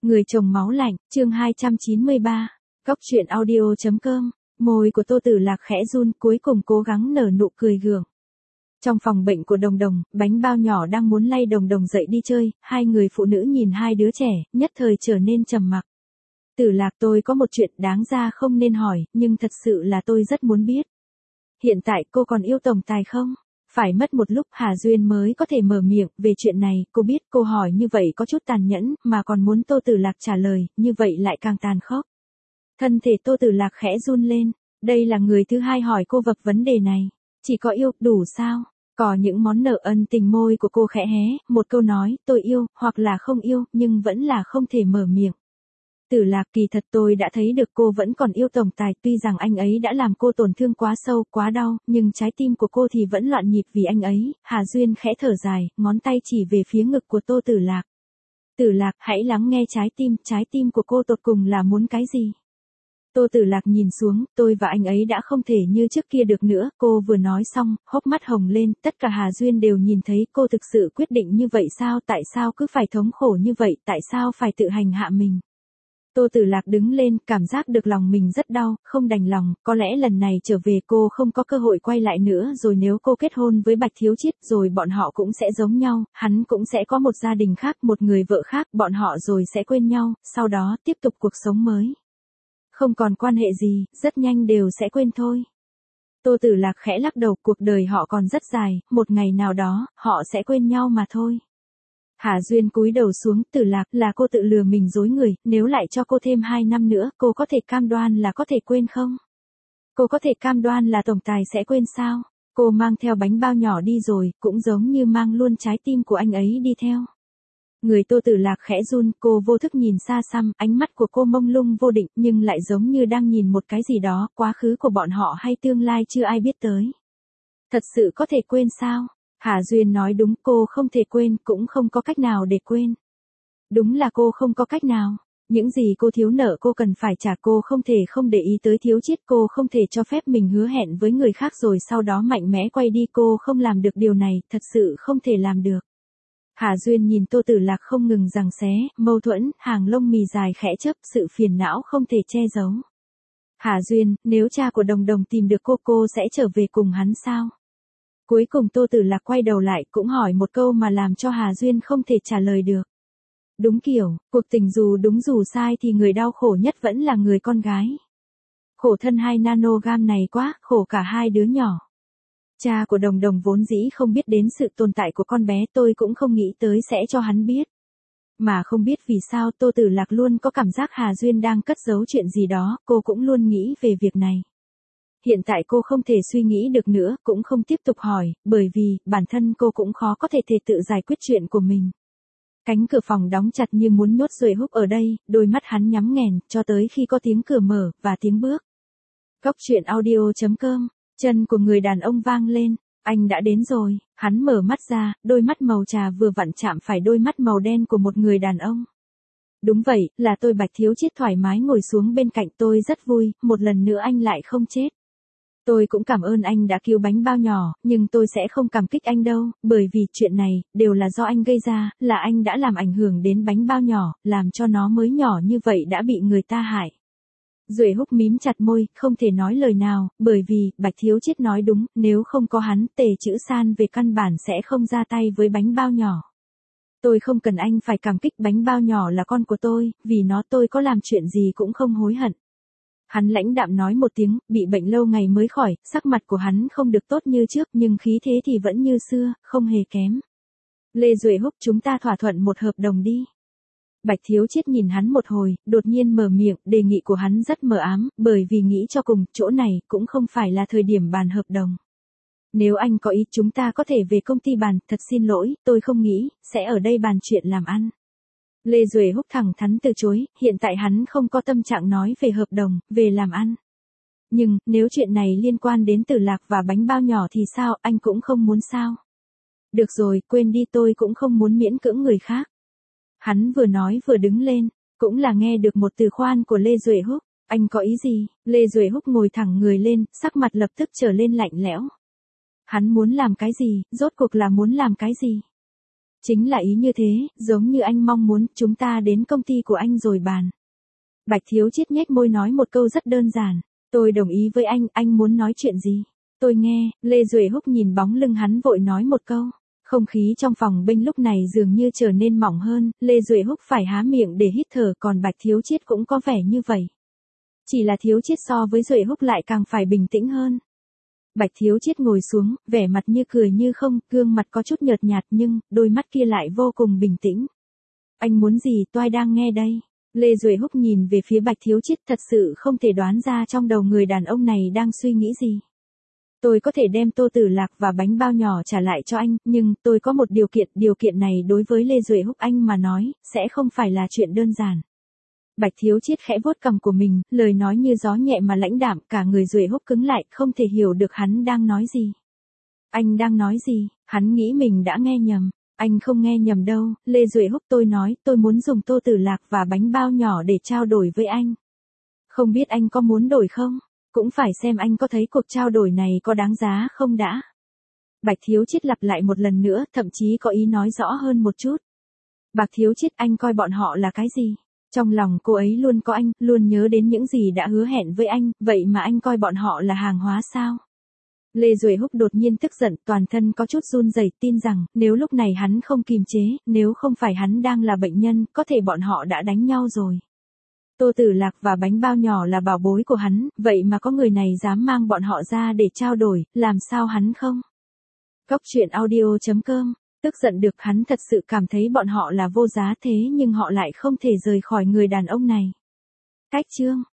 Người chồng máu lạnh, chương 293, Góc truyện audio.com, môi của Tô Tử Lạc khẽ run cuối cùng cố gắng nở nụ cười gượng. Trong phòng bệnh của Đồng Đồng, Bánh Bao Nhỏ đang muốn lay Đồng Đồng dậy đi chơi, hai người phụ nữ nhìn hai đứa trẻ, nhất thời trở nên trầm mặc. Tử Lạc, tôi có một chuyện đáng ra không nên hỏi, nhưng thật sự là tôi rất muốn biết. Hiện tại cô còn yêu tổng tài không? Phải mất một lúc Hà Duyên mới có thể mở miệng về chuyện này, cô biết cô hỏi như vậy có chút tàn nhẫn, mà còn muốn Tô Tử Lạc trả lời, như vậy lại càng tàn khốc. Thân thể Tô Tử Lạc khẽ run lên, đây là người thứ hai hỏi cô vập vấn đề này. Chỉ có yêu, đủ sao? Có những món nợ ân tình, môi của cô khẽ hé, một câu nói, tôi yêu, hoặc là không yêu, nhưng vẫn là không thể mở miệng. Tử Lạc, kỳ thật tôi đã thấy được cô vẫn còn yêu tổng tài, tuy rằng anh ấy đã làm cô tổn thương quá sâu, quá đau, nhưng trái tim của cô thì vẫn loạn nhịp vì anh ấy. Hà Duyên khẽ thở dài, ngón tay chỉ về phía ngực của Tô Tử Lạc. Tử Lạc, hãy lắng nghe trái tim của cô tột cùng là muốn cái gì? Tô Tử Lạc nhìn xuống, tôi và anh ấy đã không thể như trước kia được nữa, cô vừa nói xong, hốc mắt hồng lên, tất cả Hà Duyên đều nhìn thấy cô thực sự quyết định như vậy sao, tại sao cứ phải thống khổ như vậy, tại sao phải tự hành hạ mình? Tô Tử Lạc đứng lên, cảm giác được lòng mình rất đau, không đành lòng, có lẽ lần này trở về cô không có cơ hội quay lại nữa, rồi nếu cô kết hôn với Bạch Thiếu Chiết rồi bọn họ cũng sẽ giống nhau, hắn cũng sẽ có một gia đình khác, một người vợ khác, bọn họ rồi sẽ quên nhau, sau đó tiếp tục cuộc sống mới. Không còn quan hệ gì, rất nhanh đều sẽ quên thôi. Tô Tử Lạc khẽ lắc đầu, cuộc đời họ còn rất dài, một ngày nào đó, họ sẽ quên nhau mà thôi. Hà Duyên cúi đầu xuống, Tử Lạc, là cô tự lừa mình dối người, nếu lại cho cô thêm 2 năm nữa, cô có thể cam đoan là có thể quên không? Cô có thể cam đoan là tổng tài sẽ quên sao? Cô mang theo Bánh Bao Nhỏ đi rồi, cũng giống như mang luôn trái tim của anh ấy đi theo. Người Tô Tử Lạc khẽ run, cô vô thức nhìn xa xăm, ánh mắt của cô mông lung vô định, nhưng lại giống như đang nhìn một cái gì đó, quá khứ của bọn họ hay tương lai chưa ai biết tới. Thật sự có thể quên sao? Hà Duyên nói đúng, cô không thể quên, cũng không có cách nào để quên. Đúng là cô không có cách nào. Những gì cô thiếu nợ cô cần phải trả, cô không thể không để ý tới Thiếu Chiết, cô không thể cho phép mình hứa hẹn với người khác rồi sau đó mạnh mẽ quay đi, cô không làm được điều này, thật sự không thể làm được. Hà Duyên nhìn Tô Tử Lạc không ngừng giằng xé, mâu thuẫn, hàng lông mì dài khẽ chớp, sự phiền não không thể che giấu. Hà Duyên, nếu cha của Đồng Đồng tìm được cô sẽ trở về cùng hắn sao? Cuối cùng Tô Tử Lạc quay đầu lại cũng hỏi một câu mà làm cho Hà Duyên không thể trả lời được. Đúng kiểu, cuộc tình dù đúng dù sai thì người đau khổ nhất vẫn là người con gái. Khổ thân 2 nanogam này quá, khổ cả hai đứa nhỏ. Cha của Đồng Đồng vốn dĩ không biết đến sự tồn tại của con bé, tôi cũng không nghĩ tới sẽ cho hắn biết. Mà không biết vì sao Tô Tử Lạc luôn có cảm giác Hà Duyên đang cất giấu chuyện gì đó, cô cũng luôn nghĩ về việc này. Hiện tại cô không thể suy nghĩ được nữa, cũng không tiếp tục hỏi, bởi vì, bản thân cô cũng khó có thể tự giải quyết chuyện của mình. Cánh cửa phòng đóng chặt như muốn nhốt Duệ Húc ở đây, đôi mắt hắn nhắm nghèn, cho tới khi có tiếng cửa mở, và tiếng bước. Góc truyện audio.com, chân của người đàn ông vang lên, anh đã đến rồi, hắn mở mắt ra, đôi mắt màu trà vừa vặn chạm phải đôi mắt màu đen của một người đàn ông. Đúng vậy, là tôi. Bạch Thiếu Chiết thoải mái ngồi xuống bên cạnh, tôi rất vui, một lần nữa anh lại không chết. Tôi cũng cảm ơn anh đã cứu Bánh Bao Nhỏ, nhưng tôi sẽ không cảm kích anh đâu, bởi vì chuyện này, đều là do anh gây ra, là anh đã làm ảnh hưởng đến Bánh Bao Nhỏ, làm cho nó mới nhỏ như vậy đã bị người ta hại. Duệ Húc mím chặt môi, không thể nói lời nào, bởi vì, Bạch Thiếu Chiết nói đúng, nếu không có hắn, Tề Chữ San về căn bản sẽ không ra tay với Bánh Bao Nhỏ. Tôi không cần anh phải cảm kích, Bánh Bao Nhỏ là con của tôi, vì nó tôi có làm chuyện gì cũng không hối hận. Hắn lãnh đạm nói một tiếng, bị bệnh lâu ngày mới khỏi, sắc mặt của hắn không được tốt như trước, nhưng khí thế thì vẫn như xưa, không hề kém. Lê Duệ Húc, chúng ta thỏa thuận một hợp đồng đi. Bạch Thiếu Chiết nhìn hắn một hồi, đột nhiên mở miệng, đề nghị của hắn rất mờ ám, bởi vì nghĩ cho cùng, chỗ này cũng không phải là thời điểm bàn hợp đồng. Nếu anh có ý, chúng ta có thể về công ty bàn, thật xin lỗi, tôi không nghĩ, sẽ ở đây bàn chuyện làm ăn. Lê Duệ Húc thẳng thắn từ chối, hiện tại hắn không có tâm trạng nói về hợp đồng, về làm ăn. Nhưng, nếu chuyện này liên quan đến Tử Lạc và Bánh Bao Nhỏ thì sao, anh cũng không muốn sao? Được rồi, quên đi, tôi cũng không muốn miễn cưỡng người khác. Hắn vừa nói vừa đứng lên, cũng là nghe được một từ khoan của Lê Duệ Húc. Anh có ý gì? Lê Duệ Húc ngồi thẳng người lên, sắc mặt lập tức trở lên lạnh lẽo. Hắn muốn làm cái gì, rốt cuộc là muốn làm cái gì? Chính là ý như thế, giống như anh mong muốn, chúng ta đến công ty của anh rồi bàn. Bạch Thiếu Chiết nhếch môi nói một câu rất đơn giản. Tôi đồng ý với anh muốn nói chuyện gì? Tôi nghe, Lê Duệ Húc nhìn bóng lưng hắn vội nói một câu. Không khí trong phòng bênh lúc này dường như trở nên mỏng hơn, Lê Duệ Húc phải há miệng để hít thở, còn Bạch Thiếu Chiết cũng có vẻ như vậy. Chỉ là Thiếu Chiết so với Duệ Húc lại càng phải bình tĩnh hơn. Bạch Thiếu Chiết ngồi xuống, vẻ mặt như cười như không, gương mặt có chút nhợt nhạt nhưng, đôi mắt kia lại vô cùng bình tĩnh. Anh muốn gì, tôi đang nghe đây. Lê Duệ Húc nhìn về phía Bạch Thiếu Chiết, thật sự không thể đoán ra trong đầu người đàn ông này đang suy nghĩ gì. Tôi có thể đem Tô Tử Lạc và bánh bao nhỏ trả lại cho anh, nhưng tôi có một điều kiện này đối với Lê Duệ Húc anh mà nói, sẽ không phải là chuyện đơn giản. Bạch Thiếu Chiết khẽ vuốt cằm của mình, lời nói như gió nhẹ mà lãnh đạm, cả người Duệ Húc cứng lại, không thể hiểu được hắn đang nói gì. Anh đang nói gì? Hắn nghĩ mình đã nghe nhầm. Anh không nghe nhầm đâu, Lê Duệ Húc, tôi nói, tôi muốn dùng Tô Tử Lạc và bánh bao nhỏ để trao đổi với anh. Không biết anh có muốn đổi không? Cũng phải xem anh có thấy cuộc trao đổi này có đáng giá không đã. Bạch Thiếu Chiết lặp lại một lần nữa, thậm chí có ý nói rõ hơn một chút. Bạch Thiếu Chiết, anh coi bọn họ là cái gì? Trong lòng cô ấy luôn có anh, luôn nhớ đến những gì đã hứa hẹn với anh, vậy mà anh coi bọn họ là hàng hóa sao? Lê Duệ Húc đột nhiên tức giận, toàn thân có chút run rẩy, tin rằng, nếu lúc này hắn không kiềm chế, nếu không phải hắn đang là bệnh nhân, có thể bọn họ đã đánh nhau rồi. Tô Tử Lạc và bánh bao nhỏ là bảo bối của hắn, vậy mà có người này dám mang bọn họ ra để trao đổi, làm sao hắn không? Góc truyện audio.com, tức giận được, hắn thật sự cảm thấy bọn họ là vô giá thế nhưng họ lại không thể rời khỏi người đàn ông này. Cách chương